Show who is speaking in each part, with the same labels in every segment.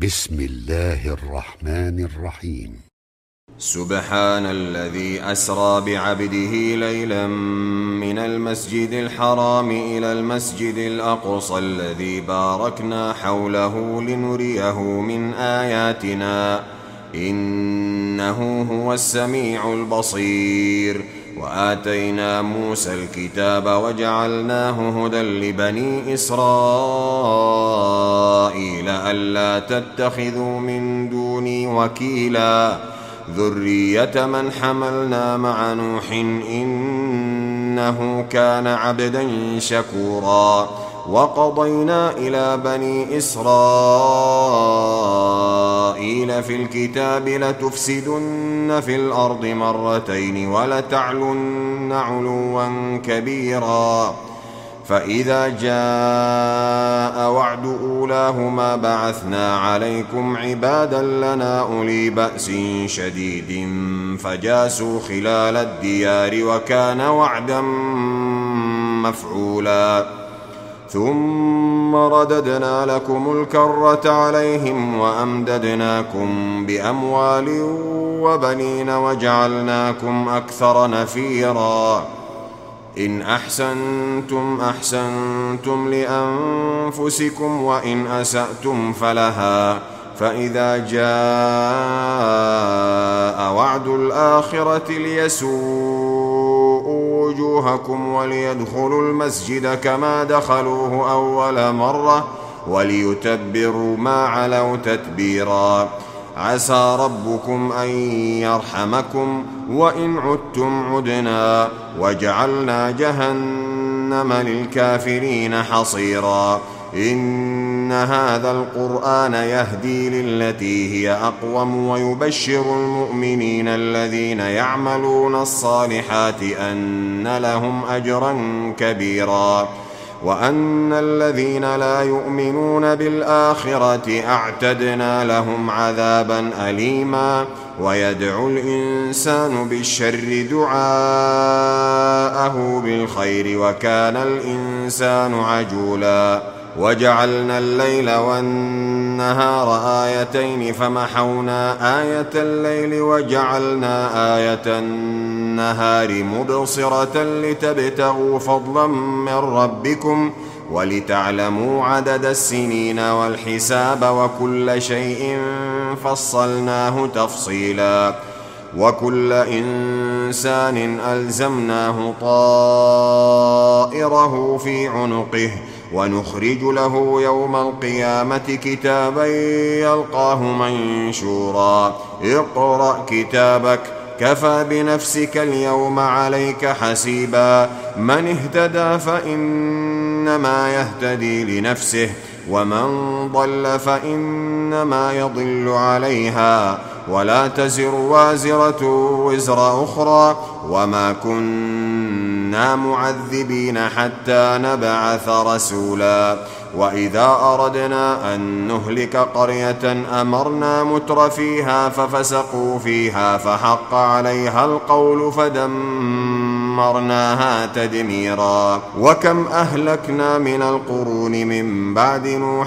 Speaker 1: بسم الله الرحمن الرحيم.
Speaker 2: سبحان الذي أسرى بعبده ليلا من المسجد الحرام إلى المسجد الأقصى الذي باركنا حوله لنريه من آياتنا إنه هو السميع البصير. وآتينا موسى الكتاب وجعلناه هدى لبني إسرائيل ألا تتخذوا من دوني وكيلا ذرية من حملنا مع نوح إنه كان عبدا شكورا. وقضينا إلى بني إسرائيل في الكتاب لتفسدن في الأرض مرتين ولتعلن علوا كبيرا. فإذا جاء وعد أولاهما بعثنا عليكم عبادا لنا أولي بأس شديد فجاسوا خلال الديار وكان وعدا مفعولا. ثم رددنا لكم الكرة عليهم وأمددناكم بأموال وبنين وجعلناكم أكثر نفيرا. إن أحسنتم أحسنتم لأنفسكم وإن أسأتم فلها. فإذا جاء وعد الآخرة ليسوءوا وجوهكم وليدخلوا المسجد كما دخلوه أول مرة وليتبروا ما علوا تتبيرا. عسى ربكم أن يرحمكم وإن عدتم عدنا وجعلنا جهنم للكافرين حصيرا. إن هذا القرآن يهدي للتي هي أقوم ويبشر المؤمنين الذين يعملون الصالحات أن لهم أجرا كبيرا وأن الذين لا يؤمنون بالآخرة أعتدنا لهم عذابا أليما. ويدعو الإنسان بالشر دعاءه بالخير وكان الإنسان عجولا. وجعلنا الليل والنهار آيتين فمحونا آية الليل وجعلنا آية النهار مبصرة لتبتغوا فضلا من ربكم ولتعلموا عدد السنين والحساب وكل شيء فصلناه تفصيلا. وكل إنسان ألزمناه طائره في عنقه ونخرج له يوم القيامة كتابا يلقاه منشورا. اقرأ كتابك كفى بنفسك اليوم عليك حسيبا. من اهتدى فإنما يهتدي لنفسه ومن ضل فإنما يضل عليها ولا تزر وازرة وزر أخرى وما كنا معذبين حتى نبعث رسولا. وإذا أردنا أن نهلك قرية أمرنا متر فيها ففسقوا فيها فحق عليها القول فدمرناها تدميرا. وكم أهلكنا من القرون من بعد نوح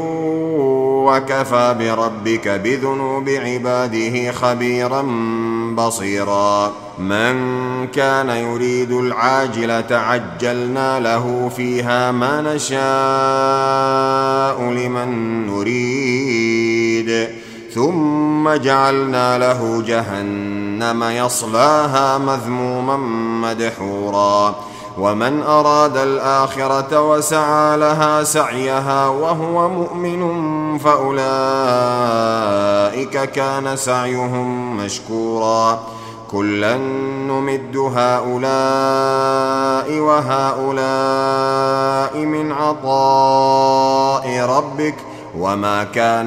Speaker 2: وكفى بربك بذنوب عباده خبيرا بصيرا. من كان يريد العاجلة عجلنا له فيها ما نشاء لمن نريد ثم جعلنا له جهنم يصلاها مذموما مدحورا. ومن أراد الآخرة وسعى لها سعيها وهو مؤمن فأولئك كان سعيهم مشكورا. كلا نمد هؤلاء وهؤلاء من عطاء ربك وما كان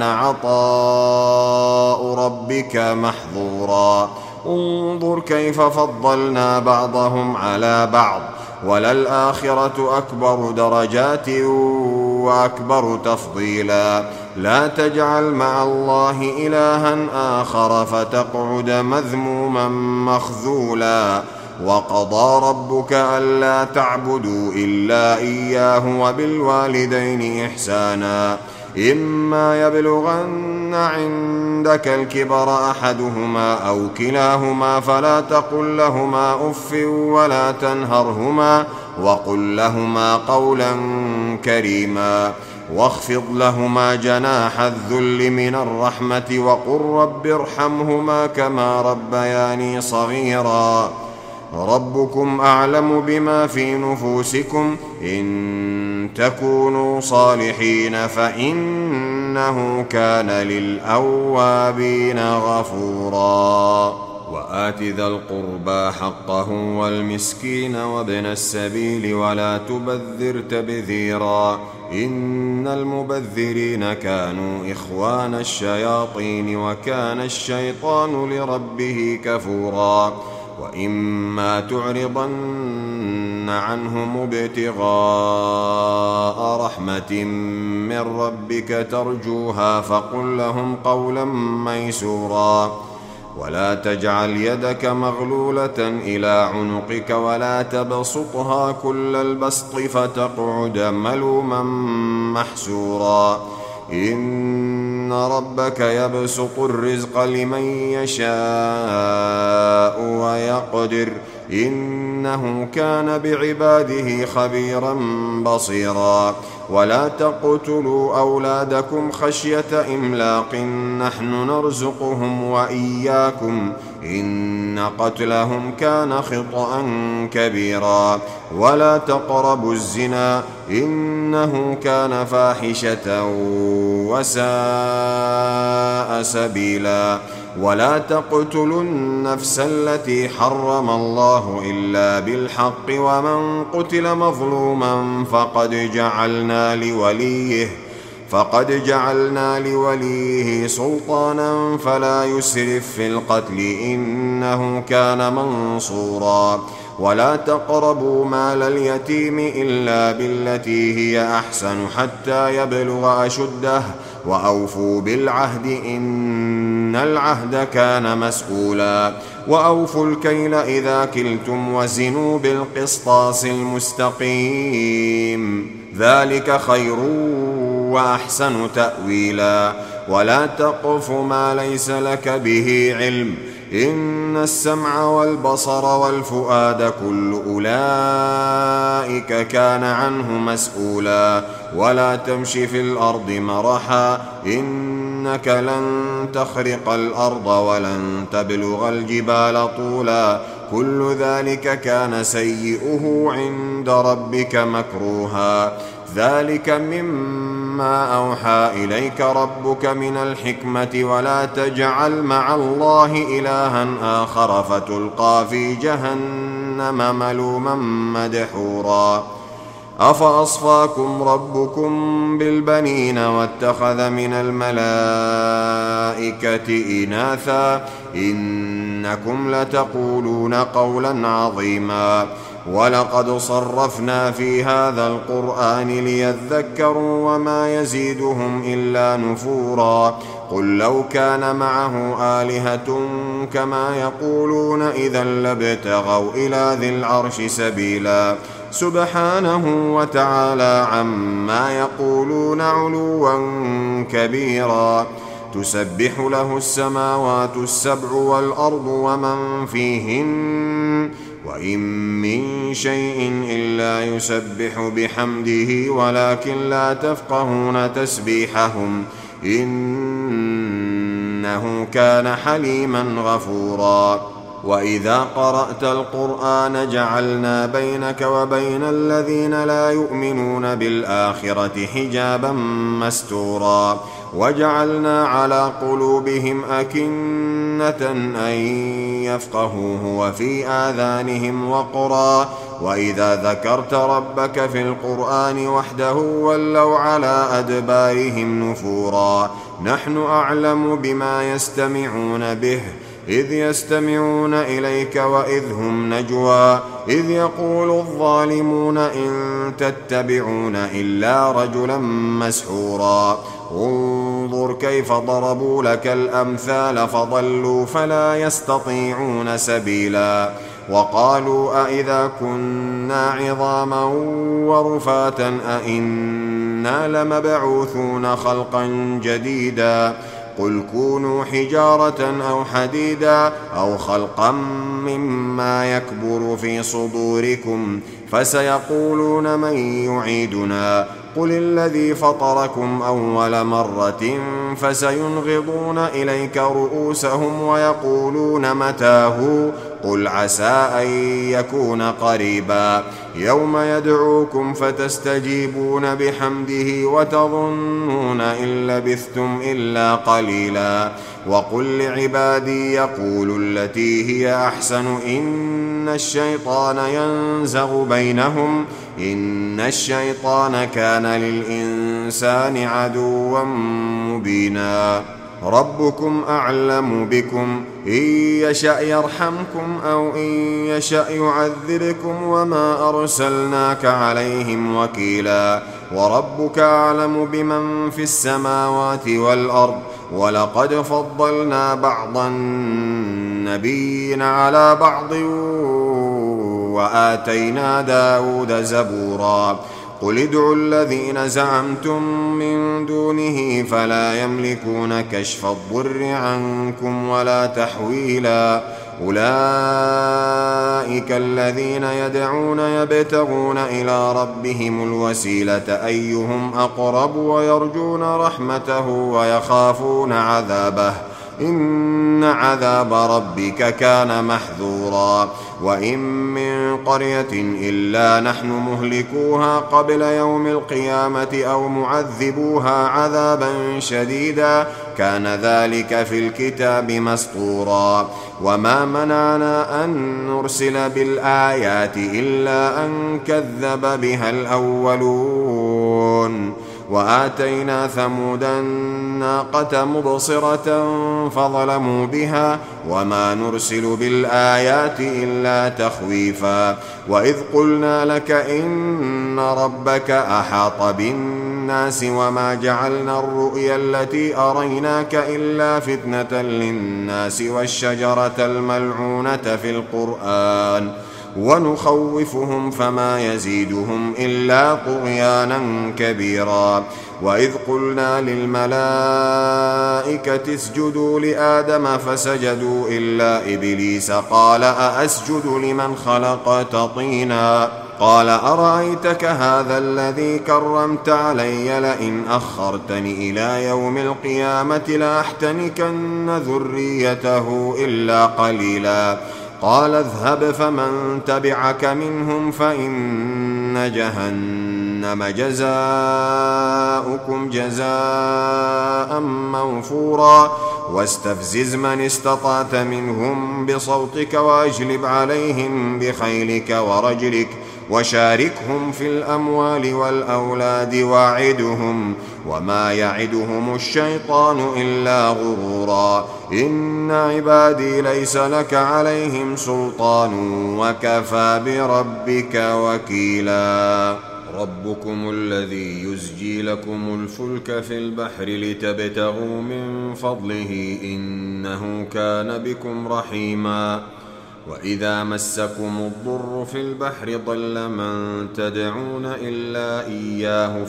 Speaker 2: عطاء ربك محظورا. انظر كيف فضلنا بعضهم على بعض وللآخرة أكبر درجات وأكبر تفضيلا. لا تجعل مع الله إلها آخر فتقعد مذموما مخذولا. وقضى ربك ألا تعبدوا إلا إياه وبالوالدين إحسانا إما يبلغن عندك الكبر أحدهما أو كلاهما فلا تقل لهما أف ولا تنهرهما وقل لهما قولا كريما واخفض لهما جناح الذل من الرحمة وقل رب ارحمهما كما ربياني صغيرا ربكم أعلم بما في نفوسكم إن تكونوا صالحين فإنه كان للأوابين غفورا وآت ذا القربى حقه والمسكين وابن السبيل ولا تبذر تبذيرا إن المبذرين كانوا إخوان الشياطين وكان الشيطان لربه كفورا وإما تعرضن عنهم ابتغاء رحمة من ربك ترجوها فقل لهم قولا ميسورا ولا تجعل يدك مغلولة إلى عنقك ولا تبسطها كل البسط فتقعد ملوما محسورا إن ربك يبسط الرزق لمن يشاء ويقدر إنه كان بعباده خبيرا بصيرا ولا تقتلوا أولادكم خشية إملاق نحن نرزقهم وإياكم إن قتلهم كان خطأ كبيرا ولا تقربوا الزنا إنه كان فاحشة وساء سبيلا ولا تقتلوا النفس التي حرم الله إلا بالحق ومن قتل مظلوما فقد جعلنا لوليه سلطانا فلا يسرف في القتل إنه كان منصورا ولا تقربوا مال اليتيم إلا بالتي هي أحسن حتى يبلغ أشده وأوفوا بالعهد إن العهد كان مسؤولا وأوفوا الكيل إذا كلتم وزنوا بالقسطاس المستقيم ذلك خير وأحسن تأويلا ولا تقف ما ليس لك به علم إن السمع والبصر والفؤاد كل أولئك كان عنه مسؤولا ولا تمش في الأرض مرحا إنك لن تخرق الأرض ولن تبلغ الجبال طولا كل ذلك كان سيئه عند ربك مكروها ذلك مما أوحى إليك ربك من الحكمة ولا تجعل مع الله إلها آخر فتلقى في جهنم ملوما مدحورا أفأصفاكم ربكم بالبنين واتخذ من الملائكة إناثا إنكم لتقولون قولا عظيما ولقد صرفنا في هذا القرآن ليذكروا وما يزيدهم إلا نفورا قل لو كان معه آلهة كما يقولون إذا لابتغوا إلى ذي العرش سبيلا سبحانه وتعالى عما يقولون علوا كبيرا تسبح له السماوات السبع والأرض ومن فيهن وإن من شيء إلا يسبح بحمده ولكن لا تفقهون تسبيحهم إنه كان حليما غفورا وإذا قرأت القرآن جعلنا بينك وبين الذين لا يؤمنون بالآخرة حجابا مستورا وجعلنا على قلوبهم أكنة أن يفقهوه وفي آذانهم وقرا وإذا ذكرت ربك في القرآن وحده ولوا على أدبارهم نفورا نحن أعلم بما يستمعون به إذ يستمعون إليك وإذ هم نجوى إذ يقول الظالمون إن تتبعون إلا رجلا مسحورا انظر كيف ضربوا لك الأمثال فضلوا فلا يستطيعون سبيلا وقالوا أئذا كنا عظاما ورفاتا أئنا أئنا لمبعوثون خلقا جديدا قل كونوا حجارة أو حديدا أو خلقا مما يكبر في صدوركم فسيقولون من يعيدنا قل الذي فطركم أول مرة فسينغضون إليك رؤوسهم ويقولون متاه قل عسى أن يكون قريبا يوم يدعوكم فتستجيبون بحمده وتظنون إن لبثتم إلا قليلا وقل لعبادي يقولوا التي هي أحسن إن الشيطان ينزغ بينهم إن الشيطان كان للإنسان عدوا مبينا ربكم أعلم بكم إن يشأ يرحمكم أو إن يشأ يعذبكم وما أرسلناك عليهم وكيلا وربك أعلم بمن في السماوات والأرض ولقد فضلنا بعض النبيين على بعض وآتينا داود زبورا قل ادعوا الذين زعمتم من دونه فلا يملكون كشف الضر عنكم ولا تحويلا أولئك الذين يدعون يبتغون إلى ربهم الوسيلة أيهم أقرب ويرجون رحمته ويخافون عذابه إن عذاب ربك كان محذورا وإن من قرية إلا نحن مهلكوها قبل يوم القيامة أو معذبوها عذابا شديدا كان ذلك في الكتاب مسطورا وما منعنا أن نرسل بالآيات إلا أن كذب بها الأولون وآتينا ثمود الناقة مبصرة فظلموا بها وما نرسل بالآيات إلا تخويفا وإذ قلنا لك إن ربك أحاط بالناس وما جعلنا الرؤيا التي أريناك إلا فتنة للناس والشجرة الملعونة في القرآن ونخوفهم فما يزيدهم إلا طغيانا كبيرا وإذ قلنا للملائكة اسجدوا لآدم فسجدوا إلا إبليس قال أأسجد لمن خلقت طينا قال أرأيتك هذا الذي كرمت علي لئن أخرتني إلى يوم القيامة لأحتنكن ذريته إلا قليلا قال اذهب فمن تبعك منهم فإن جهنم جزاؤكم جزاء موفورا واستفزز من استطعت منهم بصوتك وأجلب عليهم بخيلك ورجلك وشاركهم في الأموال والأولاد واعدهم وما يعدهم الشيطان إلا غرورا إن عبادي ليس لك عليهم سلطان وكفى بربك وكيلا ربكم الذي يزجي لكم الفلك في البحر لتبتغوا من فضله إنه كان بكم رحيما وإذا مسكم الضر في البحر ضل من تدعون إلا إياه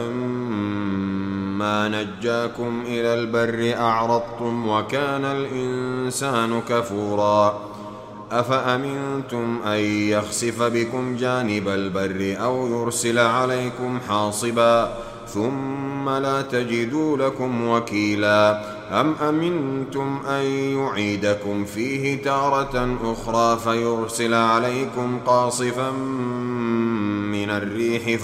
Speaker 2: فلما نجاكم إلى البر أعرضتم وكان الإنسان كفورا أفأمنتم أن يخسف بكم جانب البر أو يرسل عليكم حاصبا ثم لا تجدوا لكم وكيلا أم أمنتم أن يعيدكم فيه تارة أخرى فيرسل عليكم قاصفا من الريح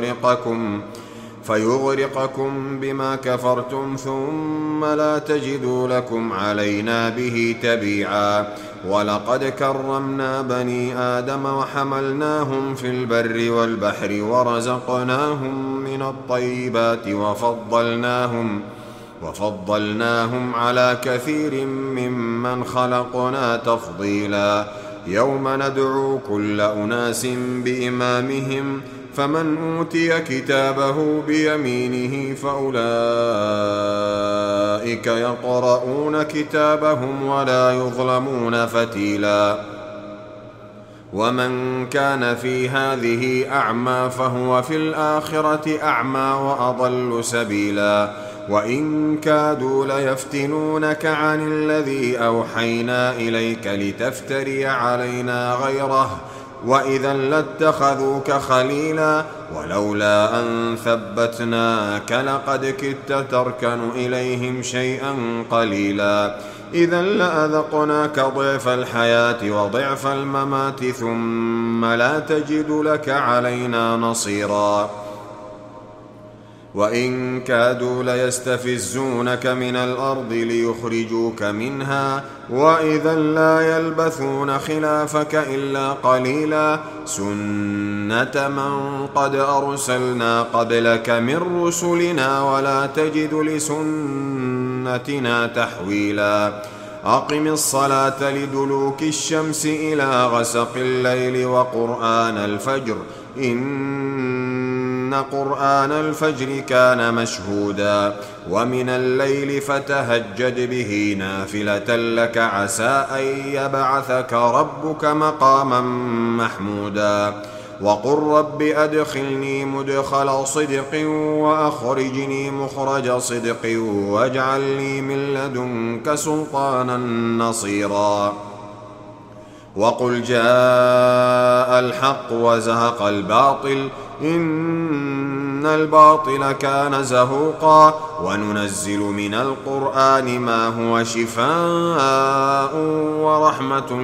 Speaker 2: فيغرقكم بما كفرتم ثم لا تجدوا لكم علينا به تبيعا ولقد كرمنا بني آدم وحملناهم في البر والبحر ورزقناهم من الطيبات وفضلناهم على كثير ممن خلقنا تفضيلا يوم ندعو كل أناس بإمامهم فمن أوتي كتابه بيمينه فأولئك يقرؤون كتابهم ولا يظلمون فتيلا ومن كان في هذه أعمى فهو في الآخرة أعمى وأضل سبيلا وإن كادوا ليفتنونك عن الذي أوحينا إليك لتفتري علينا غيره وإذا لاتخذوك خليلا ولولا أن ثبتناك لقد كدت تركن إليهم شيئا قليلا إذا لأذقناك ضعف الحياة وضعف الممات ثم لا تجد لك علينا نصيرا وإن كادوا ليستفزونك من الأرض ليخرجوك منها وإذا لا يلبثون خلافك إلا قليلا سنة من قد أرسلنا قبلك من رسلنا ولا تجد لسنتنا تحويلا أقم الصلاة لدلوك الشمس إلى غسق الليل وقرآن الفجر إن قرآن الفجر كان مشهودا ومن الليل فتهجد به نافلة لك عسى أن يبعثك ربك مقاما محمودا وقل رب أدخلني مدخل صدق وأخرجني مخرج صدق واجعل لي من لدنك سلطانا نصيرا وقل جاء الحق وزهق الباطل إن الباطل كان زهوقا وننزل من القرآن ما هو شفاء ورحمة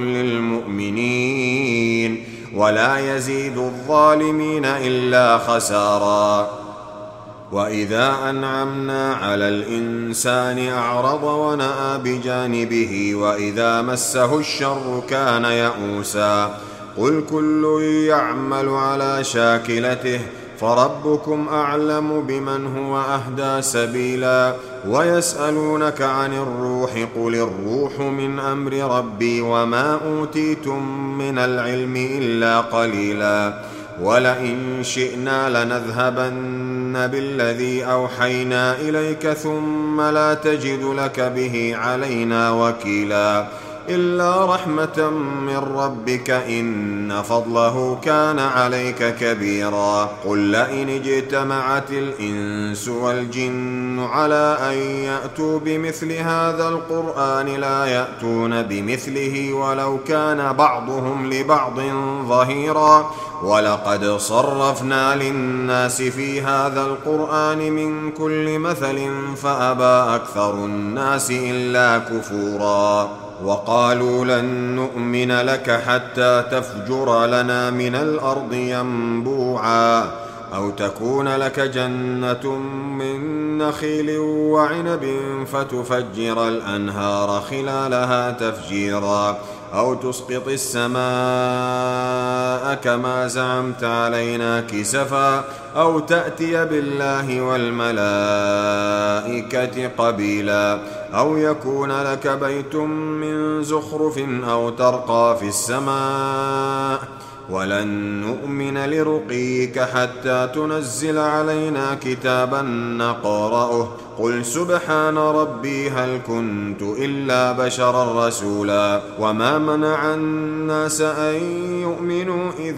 Speaker 2: للمؤمنين ولا يزيد الظالمين إلا خسارا وإذا أنعمنا على الإنسان أعرض ونأى بجانبه وإذا مسه الشر كان يئوسا قل كل يعمل على شاكلته فربكم أعلم بمن هو أهدى سبيلا ويسألونك عن الروح قل الروح من أمر ربي وما أوتيتم من العلم إلا قليلا ولئن شئنا لنذهبن بالذي أوحينا إليك ثم لا تجد لك به علينا وكيلا إلا رحمة من ربك إن فضله كان عليك كبيرا قل لئن اجتمعت الإنس والجن على أن يأتوا بمثل هذا القرآن لا يأتون بمثله ولو كان بعضهم لبعض ظهيرا ولقد صرفنا للناس في هذا القرآن من كل مثل فأبى أكثر الناس إلا كفورا وقالوا لن نؤمن لك حتى تفجر لنا من الأرض ينبوعا أو تكون لك جنة من نخيل وعنب فتفجر الأنهار خلالها تفجيرا أو تسقط السماء كما زعمت علينا كسفا أو تأتي بالله والملائكة قبيلا أو يكون لك بيت من زخرف أو ترقى في السماء ولن نؤمن لرقيك حتى تنزل علينا كتابا نقرأه قل سبحان ربي هل كنت إلا بشرا رسولا وما منع الناس أن يؤمنوا إذ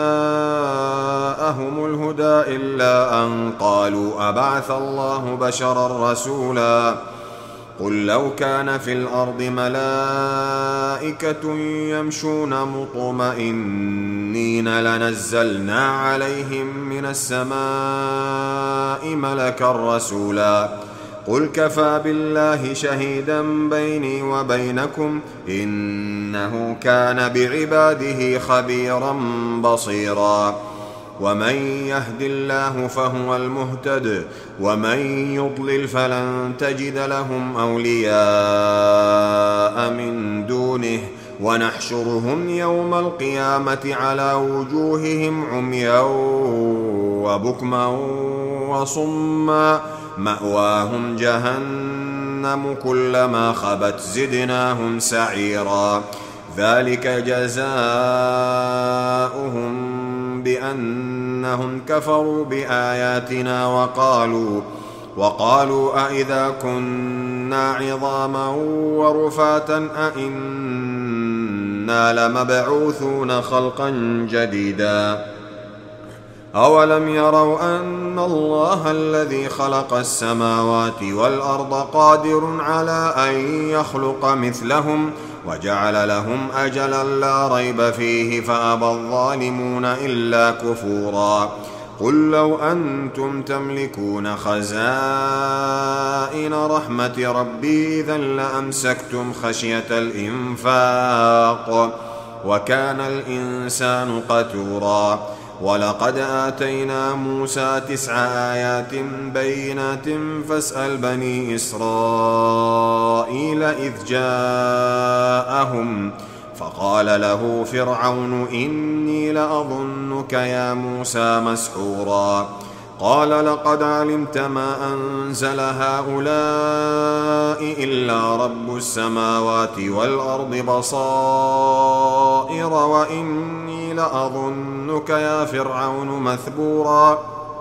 Speaker 2: جاءهم الهدى إلا أن قالوا أبعث الله بشرا رسولا قل لو كان في الأرض ملائكة يمشون مطمئنين لنزلنا عليهم من السماء ملكا رسولا قل كفى بالله شهيدا بيني وبينكم إنه كان بعباده خبيرا بصيرا ومن يهد الله فهو المهتد ومن يضلل فلن تجد لهم أولياء من دونه ونحشرهم يوم القيامة على وجوههم عميا وبكما وصما مأواهم جهنم كلما خبت زدناهم سعيرا ذلك جزاؤهم بأنهم كفروا بآياتنا وقالوا أئذا كنا عظاما ورفاتا أئنا إنا لمبعوثون خلقا جديدا أولم يروا أن الله الذي خلق السماوات والأرض قادر على أن يخلق مثلهم وجعل لهم أجلا لا ريب فيه فأبى الظالمون إلا كفورا قل لو أنتم تملكون خزائن رحمة ربي إذا لأمسكتم خشية الإنفاق وكان الإنسان قتورا ولقد آتينا موسى 9 آيات بينات فاسأل بني إسرائيل إذ جاءهم فقال له فرعون إني لأظنك يا موسى مسحورا قال لقد علمت ما أنزل هؤلاء إلا رب السماوات والأرض بصائر وإني لأظنك يا فرعون مثبورا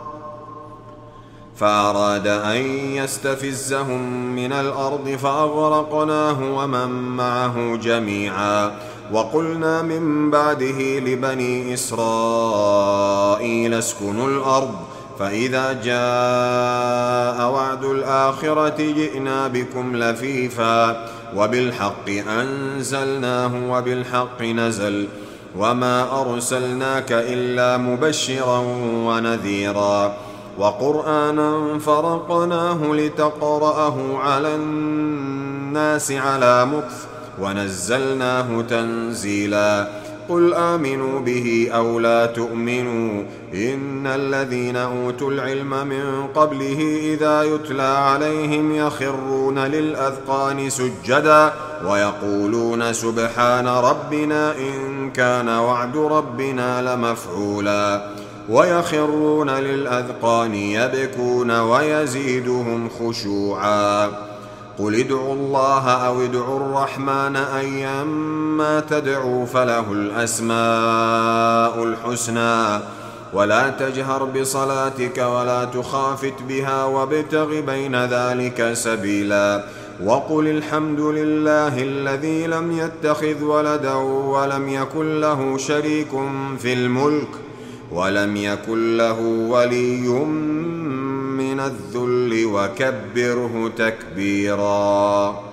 Speaker 2: فأراد أن يستفزهم من الأرض فأغرقناه ومن معه جميعا وقلنا من بعده لبني إسرائيل اسكنوا الأرض فإذا جاء وعد الآخرة جئنا بكم لفيفا وبالحق أنزلناه وبالحق نزل وما أرسلناك إلا مبشرا ونذيرا وقرآنا فرقناه لتقرأه على الناس على مكث ونزلناه تنزيلا قل آمنوا به أو لا تؤمنوا إن الذين أوتوا العلم من قبله إذا يتلى عليهم يخرون للأذقان سجدا ويقولون سبحان ربنا إن كان وعد ربنا لمفعولا ويخرون للأذقان يبكون ويزيدهم خشوعا قل ادعوا الله أو ادعوا الرحمن أيما تدعوا فله الأسماء الحسنى ولا تجهر بصلاتك ولا تخافت بها وابتغ بين ذلك سبيلا وقل الحمد لله الذي لم يتخذ ولدا ولم يكن له شريك في الملك ولم يكن له ولي من الذل وكبره تكبيرا